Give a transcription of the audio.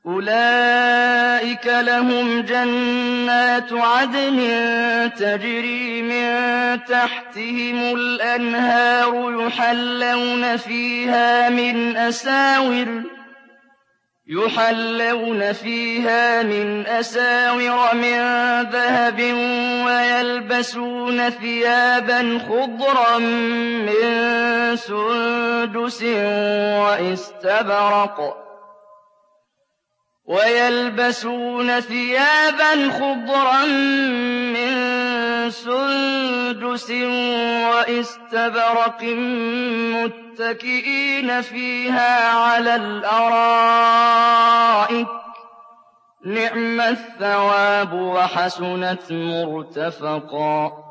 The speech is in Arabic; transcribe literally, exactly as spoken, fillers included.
أُولَٰئِكَ لَهُمْ جَنَّاتُ عَدْنٍ تَجْرِي مِن تَحْتِهِمُ الْأَنْهَارُ يُحَلَّوْنَ فِيهَا مِنْ أَسَاوِرَ يُحَلَّوْنَ فِيهَا مِنْ أَسَاوِرَ مِن ذَهَبٍ وَيَلْبَسُونَ ثِيَابًا خُضْرًا مِّن سُندُسٍ وَإِسْتَبْرَقٍ وَيَلْبَسُونَ ثِيَابًا خُضْرًا مِّن سُندُسٍ وَإِسْتَبْرَقٍ مُّتَّكِئِينَ فِيهَا عَلَى الْأَرَائِكِ ۚ نِعْمَ الثَّوَابُ وَحَسُنَتْ مُرْتَفَقًا